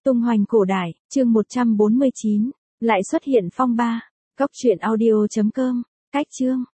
Tung hoành cổ đại, chương 149, lại xuất hiện phong ba. Cốc truyện audio.com, cách chương.